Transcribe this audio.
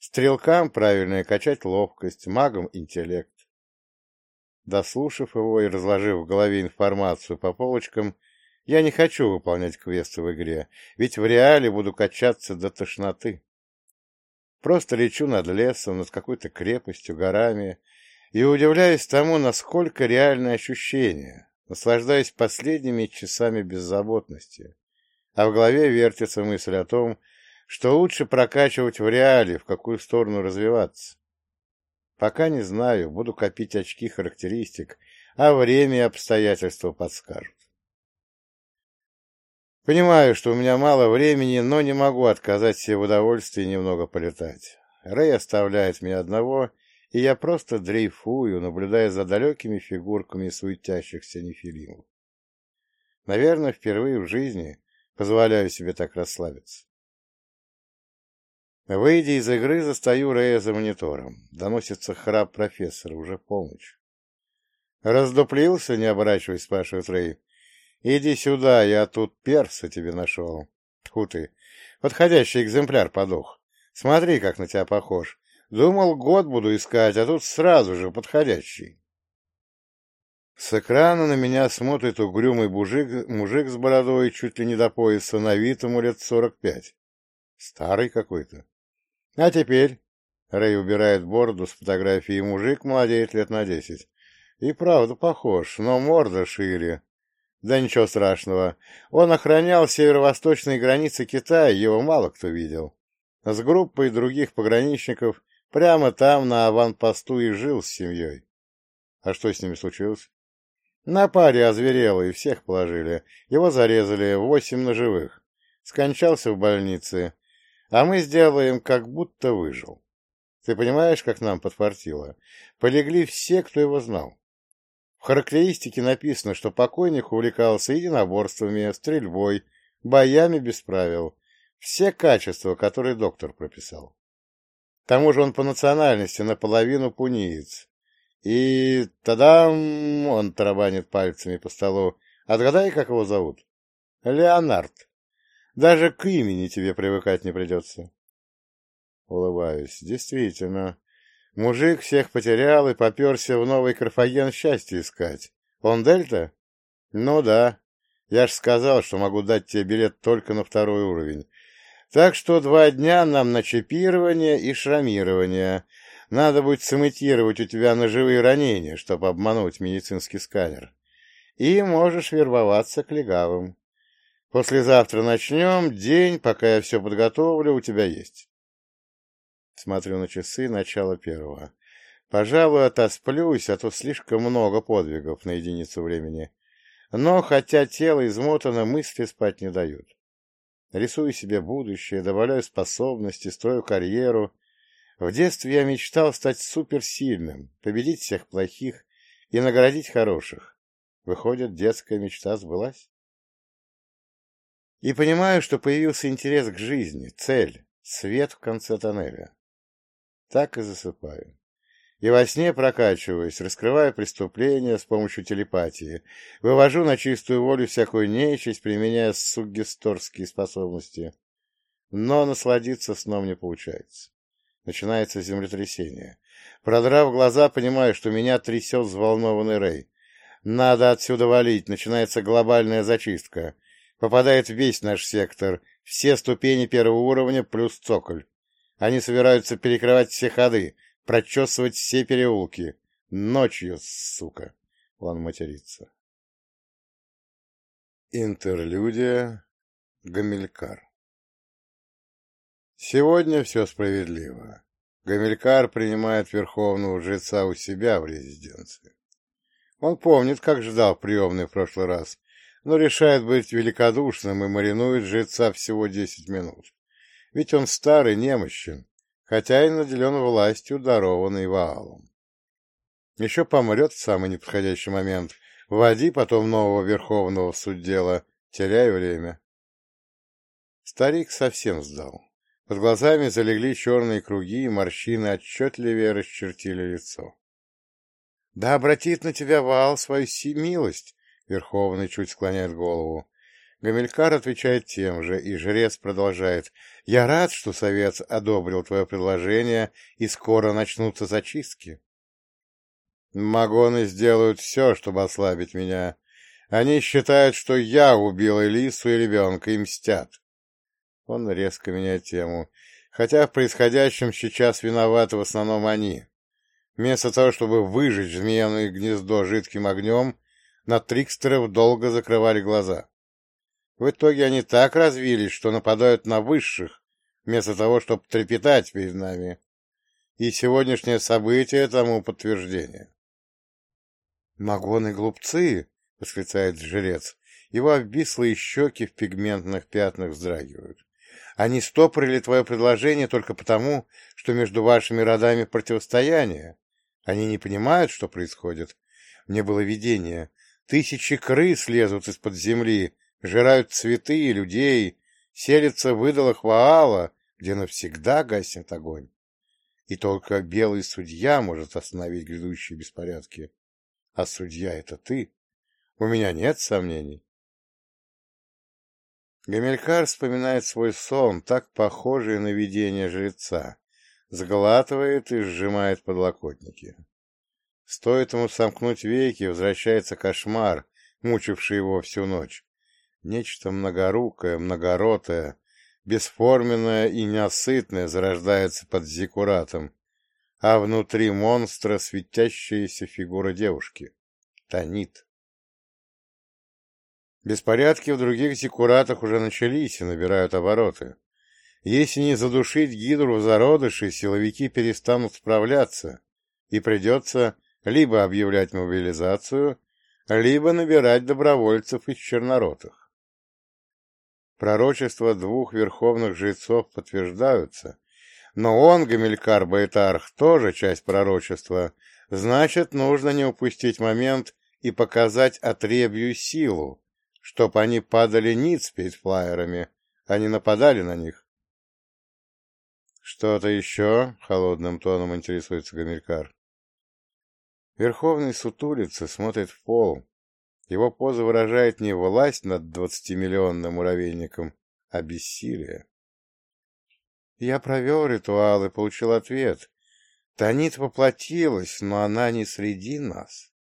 Стрелкам правильно качать ловкость, магам интеллект. Дослушав его и разложив в голове информацию по полочкам, я не хочу выполнять квесты в игре, ведь в реале буду качаться до тошноты. Просто лечу над лесом, над какой-то крепостью, горами, и удивляюсь тому, насколько реальное ощущение, наслаждаясь последними часами беззаботности. А в голове вертится мысль о том, что лучше прокачивать в реале, в какую сторону развиваться. Пока не знаю, буду копить очки характеристик, а время и обстоятельства подскажут. Понимаю, что у меня мало времени, но не могу отказать себе в удовольствии немного полетать. Рэй оставляет меня одного, и я просто дрейфую, наблюдая за далекими фигурками суетящихся нефилимов. Наверное, впервые в жизни позволяю себе так расслабиться. Выйдя из игры, застаю Рэя за монитором. Доносится храп профессора, уже полночь. «Раздуплился?» — не оборачиваясь, спрашивает Рэй. «Иди сюда, я тут перса тебе нашел. Тьфу ты, подходящий экземпляр подох. Смотри, как на тебя похож. Думал, год буду искать, а тут сразу же подходящий». С экрана на меня смотрит угрюмый мужик с бородой чуть ли не до пояса, на вид ему лет 45. Старый какой-то. А теперь... Рэй убирает бороду с фотографией, мужик молодеет лет на 10. И правда похож, но морда шире. Да ничего страшного. Он охранял северо-восточные границы Китая, его мало кто видел. С группой других пограничников прямо там, на аванпосту, и жил с семьей. А что с ними случилось? На паре озверело, и всех положили. Его зарезали, 8 ножевых. Скончался в больнице. А мы сделаем, как будто выжил. Ты понимаешь, как нам подфартило? Полегли все, кто его знал. В характеристике написано, что покойник увлекался единоборствами, стрельбой, боями без правил. Все качества, которые доктор прописал. К тому же он по национальности наполовину пунеец. И тадам! Он тарабанит пальцами по столу. Отгадай, как его зовут? Леонард. Даже к имени тебе привыкать не придется. Улыбаюсь. Действительно. Мужик всех потерял и поперся в новый Карфаген счастье искать. Он Дельта? Ну да. Я ж сказал, что могу дать тебе билет только на 2-й уровень. Так что 2 дня нам на чипирование и шрамирование. Надо будет сымитировать у тебя ножевые ранения, чтобы обмануть медицинский сканер. И можешь вербоваться к легавым. Послезавтра начнем. День, пока я все подготовлю, у тебя есть. Смотрю на часы, начало 1. Пожалуй, отосплюсь, а то слишком много подвигов на единицу времени. Но, хотя тело измотано, мысли спать не дают. Рисую себе будущее, добавляю способности, строю карьеру. В детстве я мечтал стать суперсильным, победить всех плохих и наградить хороших. Выходит, детская мечта сбылась? И понимаю, что появился интерес к жизни, цель, свет в конце тоннеля. Так и засыпаю. И во сне прокачиваюсь, раскрываю преступления с помощью телепатии, вывожу на чистую волю всякую нечисть, применяя суггесторские способности. Но насладиться сном не получается. Начинается землетрясение. Продрав глаза, понимаю, что меня трясет взволнованный Рэй. Надо отсюда валить, начинается глобальная зачистка. Попадает весь наш сектор, все ступени 1-го уровня плюс цоколь. Они собираются перекрывать все ходы, прочесывать все переулки. Ночью, сука. Он матерится. Интерлюдия. Гамилькар. Сегодня все справедливо. Гамилькар принимает верховного жреца у себя в резиденции. Он помнит, как ждал приемный в прошлый раз, но решает быть великодушным и маринует жреца всего 10 минут. Ведь он старый, немощен, хотя и наделен властью, дарованной Ваалом. Еще помрет в самый неподходящий момент. Вводи потом нового верховного в суть дела, теряй время. Старик совсем сдал. Под глазами залегли черные круги, и морщины отчетливее расчертили лицо. — Да обратит на тебя Ваал свою милость! — Верховный чуть склоняет голову. Гамилькар отвечает тем же, и жрец продолжает. «Я рад, что совет одобрил твое предложение, и скоро начнутся зачистки. Магоны сделают все, чтобы ослабить меня. Они считают, что я убил Элису и ребенка, и мстят». Он резко меняет тему. «Хотя в происходящем сейчас виноваты в основном они. Вместо того, чтобы выжечь змеиное гнездо жидким огнем, на трикстеров долго закрывали глаза. В итоге они так развились, что нападают на высших, вместо того, чтобы трепетать перед нами. И сегодняшнее событие тому подтверждение». «Магоны глупцы!» — восклицает жрец. Его обвислые щеки в пигментных пятнах вздрагивают. «Они стопорили твое предложение только потому, что между вашими родами противостояние. Они не понимают, что происходит. Мне было видение. Тысячи крыс лезут из-под земли, жирают цветы и людей, селятся в идолах Ваала, где навсегда гаснет огонь. И только белый судья может остановить грядущие беспорядки. А судья — это ты. У меня нет сомнений». Гамилькар вспоминает свой сон, так похожий на видение жреца, сглатывает и сжимает подлокотники. Стоит ему сомкнуть веки, возвращается кошмар, мучивший его всю ночь. Нечто многорукое, многоротое, бесформенное и ненасытное зарождается под зиккуратом, а внутри монстра светящаяся фигура девушки — Танит. Беспорядки в других зиккуратах уже начались и набирают обороты. Если не задушить гидру в зародыше, силовики перестанут справляться, и придется либо объявлять мобилизацию, либо набирать добровольцев из черноротых. Пророчества двух верховных жрецов подтверждаются, но он, Гамилькар Баэтарх, тоже часть пророчества, значит, нужно не упустить момент и показать отребью силу, чтоб они падали ниц перед флайерами, а не нападали на них. «Что-то еще?» — холодным тоном интересуется Гамилькар. Верховный сутулится, смотрит в пол. Его поза выражает не власть над 20-миллионным муравейником, а бессилие. «Я провел ритуал и получил ответ. Танит воплотилась, но она не среди нас.